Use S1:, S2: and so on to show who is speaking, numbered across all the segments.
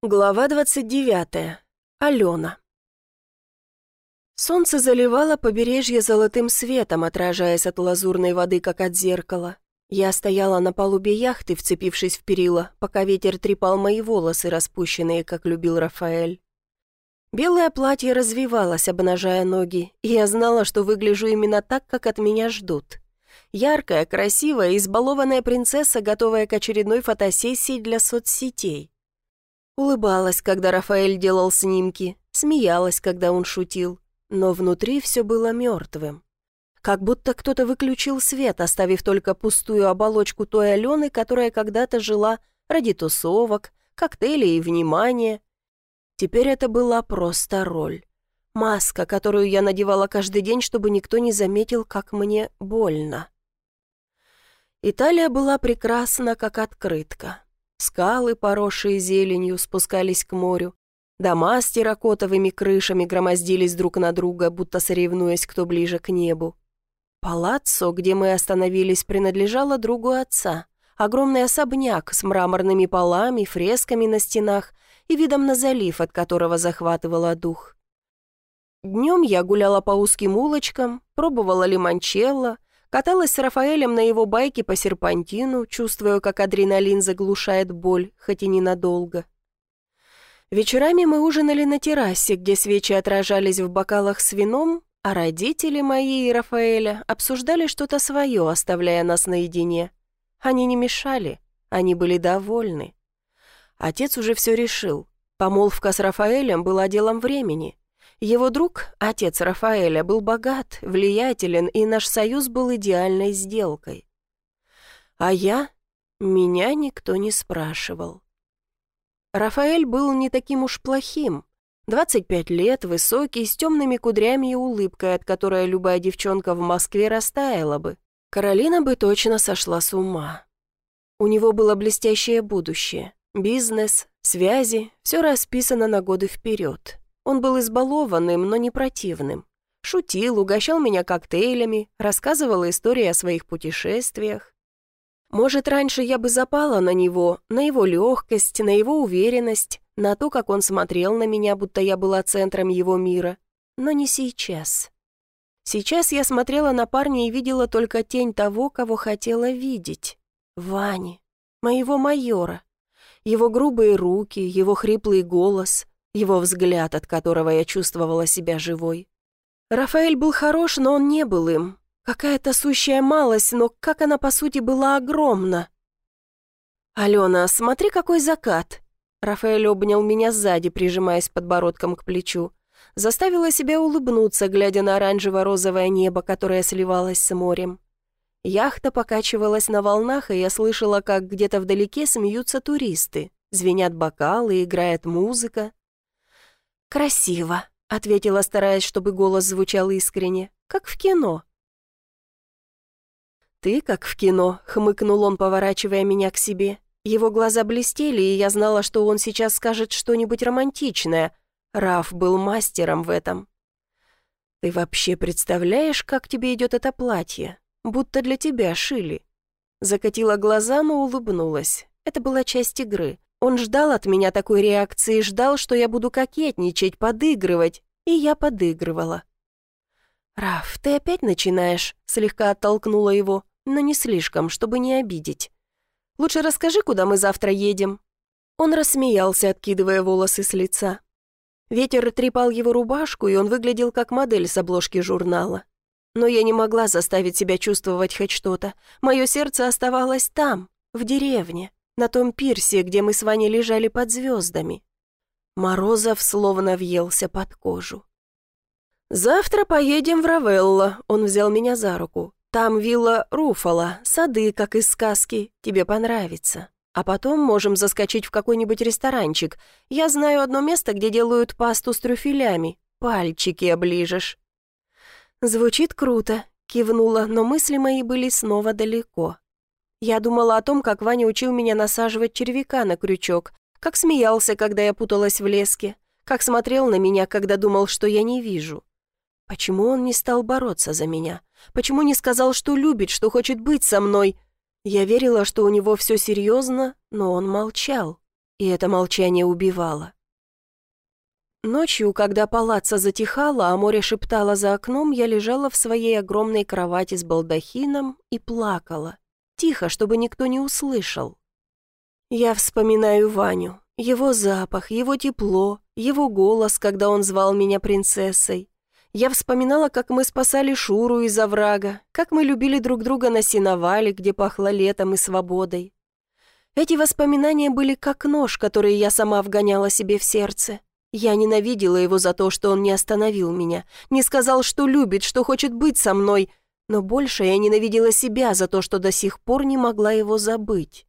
S1: Глава 29. Алена. Солнце заливало побережье золотым светом, отражаясь от лазурной воды, как от зеркала. Я стояла на палубе яхты, вцепившись в перила, пока ветер трепал мои волосы, распущенные, как любил Рафаэль. Белое платье развивалось, обнажая ноги, и я знала, что выгляжу именно так, как от меня ждут. Яркая, красивая, избалованная принцесса, готовая к очередной фотосессии для соцсетей. Улыбалась, когда Рафаэль делал снимки, смеялась, когда он шутил, но внутри все было мертвым. Как будто кто-то выключил свет, оставив только пустую оболочку той Алены, которая когда-то жила ради тусовок, коктейлей и внимания. Теперь это была просто роль. Маска, которую я надевала каждый день, чтобы никто не заметил, как мне больно. Италия была прекрасна, как открытка. Скалы, поросшие зеленью, спускались к морю. Дома с терракотовыми крышами громоздились друг на друга, будто соревнуясь, кто ближе к небу. Палаццо, где мы остановились, принадлежало другу отца. Огромный особняк с мраморными полами, фресками на стенах и видом на залив, от которого захватывало дух. Днем я гуляла по узким улочкам, пробовала лимончелло, каталась с Рафаэлем на его байке по серпантину, чувствуя, как адреналин заглушает боль, хоть и ненадолго. Вечерами мы ужинали на террасе, где свечи отражались в бокалах с вином, а родители мои и Рафаэля обсуждали что-то свое, оставляя нас наедине. Они не мешали, они были довольны. Отец уже все решил. Помолвка с Рафаэлем была делом времени. Его друг, отец Рафаэля, был богат, влиятелен, и наш союз был идеальной сделкой. А меня никто не спрашивал. Рафаэль был не таким уж плохим. 25 лет, высокий, с темными кудрями и улыбкой, от которой любая девчонка в Москве растаяла бы. Каролина бы точно сошла с ума. У него было блестящее будущее. Бизнес, связи, все расписано на годы вперед. Он был избалованным, но не противным. Шутил, угощал меня коктейлями, рассказывал истории о своих путешествиях. Может, раньше я бы запала на него, на его легкость, на его уверенность, на то, как он смотрел на меня, будто я была центром его мира. Но не сейчас. Сейчас я смотрела на парня и видела только тень того, кого хотела видеть. Вани, моего майора. Его грубые руки, его хриплый голос, его взгляд, от которого я чувствовала себя живой. Рафаэль был хорош, но он не был им. Какая-то сущая малость, но как она по сути была огромна. «Алена, смотри, какой закат!» Рафаэль обнял меня сзади, прижимаясь подбородком к плечу. Заставила себя улыбнуться, глядя на оранжево-розовое небо, которое сливалось с морем. Яхта покачивалась на волнах, и я слышала, как где-то вдалеке смеются туристы. Звенят бокалы, играет музыка. «Красиво», — ответила, стараясь, чтобы голос звучал искренне, как в кино. «Ты как в кино», — хмыкнул он, поворачивая меня к себе. Его глаза блестели, и я знала, что он сейчас скажет что-нибудь романтичное. Раф был мастером в этом. «Ты вообще представляешь, как тебе идет это платье? Будто для тебя шили». Закатила глаза, но улыбнулась. Это была часть игры. Он ждал от меня такой реакции, ждал, что я буду кокетничать, подыгрывать, и я подыгрывала. «Раф, ты опять начинаешь?» — слегка оттолкнула его, но не слишком, чтобы не обидеть. «Лучше расскажи, куда мы завтра едем». Он рассмеялся, откидывая волосы с лица. Ветер трепал его рубашку, и он выглядел как модель с обложки журнала. Но я не могла заставить себя чувствовать хоть что-то. Мое сердце оставалось там, в деревне, на том пирсе, где мы с Ваней лежали под звездами. Морозов словно въелся под кожу. «Завтра поедем в Равелло», — он взял меня за руку. «Там вилла Руфало, сады, как из сказки, тебе понравится. А потом можем заскочить в какой-нибудь ресторанчик. Я знаю одно место, где делают пасту с трюфелями. Пальчики оближешь». «Звучит круто», — кивнула, но мысли мои были снова далеко. Я думала о том, как Ваня учил меня насаживать червяка на крючок, как смеялся, когда я путалась в леске, как смотрел на меня, когда думал, что я не вижу. Почему он не стал бороться за меня? Почему не сказал, что любит, что хочет быть со мной? Я верила, что у него все серьезно, но он молчал. и это молчание убивало. Ночью, когда палаца затихала, а море шептало за окном, я лежала в своей огромной кровати с балдахином и плакала. Тихо, чтобы никто не услышал. Я вспоминаю Ваню, его запах, его тепло, его голос, когда он звал меня принцессой. Я вспоминала, как мы спасали Шуру из оврага, как мы любили друг друга на сеновале, где пахло летом и свободой. Эти воспоминания были как нож, который я сама вгоняла себе в сердце. Я ненавидела его за то, что он не остановил меня, не сказал, что любит, что хочет быть со мной, но больше я ненавидела себя за то, что до сих пор не могла его забыть.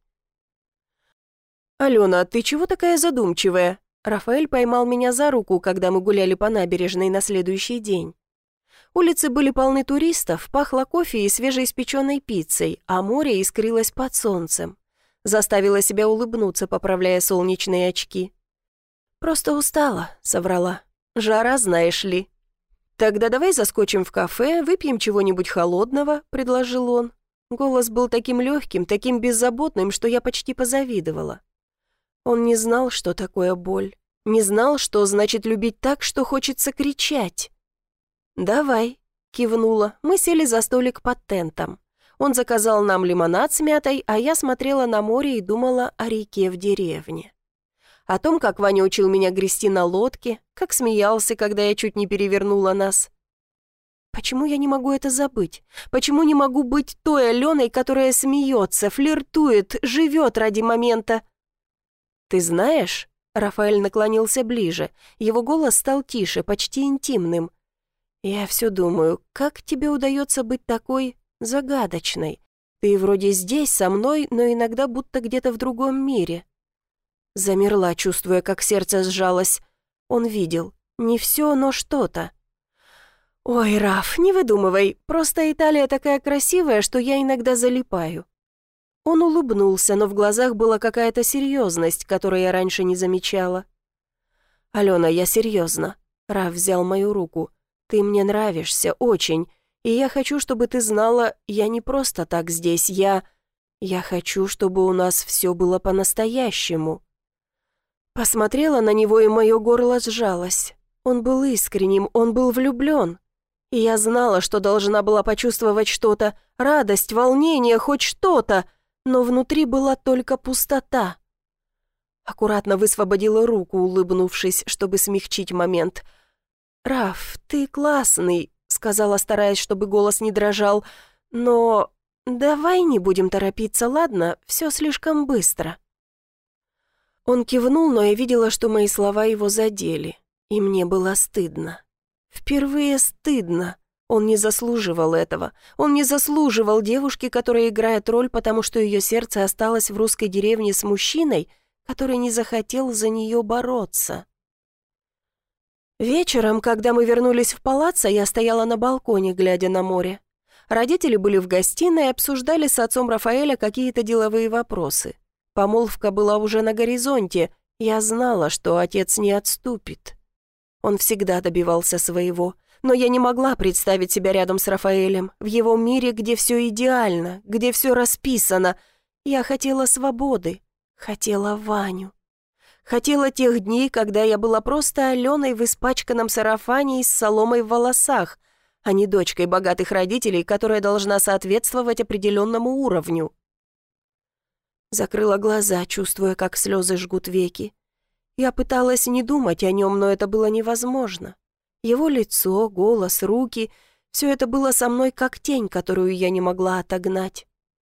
S1: «Алена, ты чего такая задумчивая?» Рафаэль поймал меня за руку, когда мы гуляли по набережной на следующий день. Улицы были полны туристов, пахло кофе и свежеиспеченной пиццей, а море искрилось под солнцем. Заставила себя улыбнуться, поправляя солнечные очки. «Просто устала», — соврала. «Жара, знаешь ли». «Тогда давай заскочим в кафе, выпьем чего-нибудь холодного», — предложил он. Голос был таким легким, таким беззаботным, что я почти позавидовала. Он не знал, что такое боль, не знал, что значит любить так, что хочется кричать. «Давай», — кивнула, мы сели за столик под тентом. Он заказал нам лимонад с мятой, а я смотрела на море и думала о реке в деревне. О том, как Ваня учил меня грести на лодке, как смеялся, когда я чуть не перевернула нас. Почему я не могу это забыть? Почему не могу быть той Аленой, которая смеется, флиртует, живет ради момента? «Ты знаешь?» — Рафаэль наклонился ближе. Его голос стал тише, почти интимным. «Я все думаю, как тебе удается быть такой загадочной? Ты вроде здесь, со мной, но иногда будто где-то в другом мире». Замерла, чувствуя, как сердце сжалось. Он видел. Не все, но что-то. «Ой, Раф, не выдумывай. Просто Италия такая красивая, что я иногда залипаю». Он улыбнулся, но в глазах была какая-то серьезность, которую я раньше не замечала. «Алена, я серьезно». Раф взял мою руку. «Ты мне нравишься, очень. И я хочу, чтобы ты знала, я не просто так здесь, я хочу, чтобы у нас все было по-настоящему». Посмотрела на него, и мое горло сжалось. Он был искренним, он был влюблен. И я знала, что должна была почувствовать что-то, радость, волнение, хоть что-то, но внутри была только пустота. Аккуратно высвободила руку, улыбнувшись, чтобы смягчить момент. «Раф, ты классный», — сказала, стараясь, чтобы голос не дрожал, «но давай не будем торопиться, ладно? Все слишком быстро». Он кивнул, но я видела, что мои слова его задели, и мне было стыдно. Впервые стыдно. Он не заслуживал этого. Он не заслуживал девушки, которая играет роль, потому что ее сердце осталось в русской деревне с мужчиной, который не захотел за нее бороться. Вечером, когда мы вернулись в палаццо, я стояла на балконе, глядя на море. Родители были в гостиной и обсуждали с отцом Рафаэля какие-то деловые вопросы. Помолвка была уже на горизонте, я знала, что отец не отступит. Он всегда добивался своего, но я не могла представить себя рядом с Рафаэлем, в его мире, где все идеально, где все расписано. Я хотела свободы, хотела Ваню. Хотела тех дней, когда я была просто Аленой в испачканном сарафане и с соломой в волосах, а не дочкой богатых родителей, которая должна соответствовать определенному уровню. Закрыла глаза, чувствуя, как слезы жгут веки. Я пыталась не думать о нем, но это было невозможно. Его лицо, голос, руки — все это было со мной как тень, которую я не могла отогнать.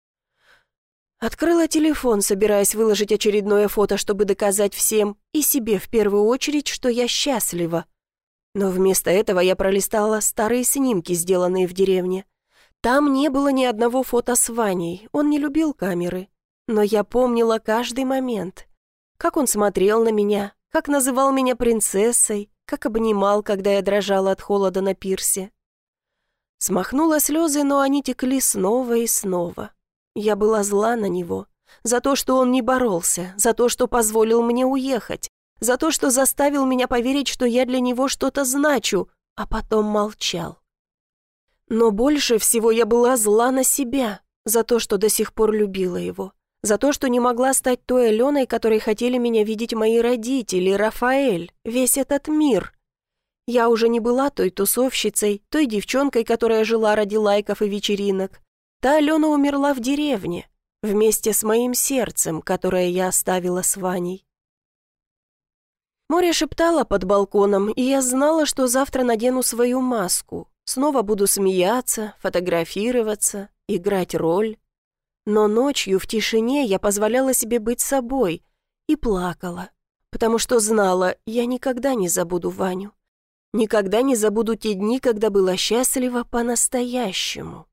S1: Открыла телефон, собираясь выложить очередное фото, чтобы доказать всем и себе в первую очередь, что я счастлива. Но вместо этого я пролистала старые снимки, сделанные в деревне. Там не было ни одного фото с Ваней, он не любил камеры. Но я помнила каждый момент. Как он смотрел на меня, как называл меня принцессой, как обнимал, когда я дрожала от холода на пирсе. Смахнула слезы, но они текли снова и снова. Я была зла на него. За то, что он не боролся, за то, что позволил мне уехать, за то, что заставил меня поверить, что я для него что-то значу, а потом молчал. Но больше всего я была зла на себя, за то, что до сих пор любила его, За то, что не могла стать той Аленой, которой хотели меня видеть мои родители, Рафаэль, весь этот мир. Я уже не была той тусовщицей, той девчонкой, которая жила ради лайков и вечеринок. Та Алена умерла в деревне, вместе с моим сердцем, которое я оставила с Ваней. Море шептало под балконом, и я знала, что завтра надену свою маску. Снова буду смеяться, фотографироваться, играть роль. Но ночью в тишине я позволяла себе быть собой и плакала, потому что знала, я никогда не забуду Ваню. Никогда не забуду те дни, когда была счастлива по-настоящему.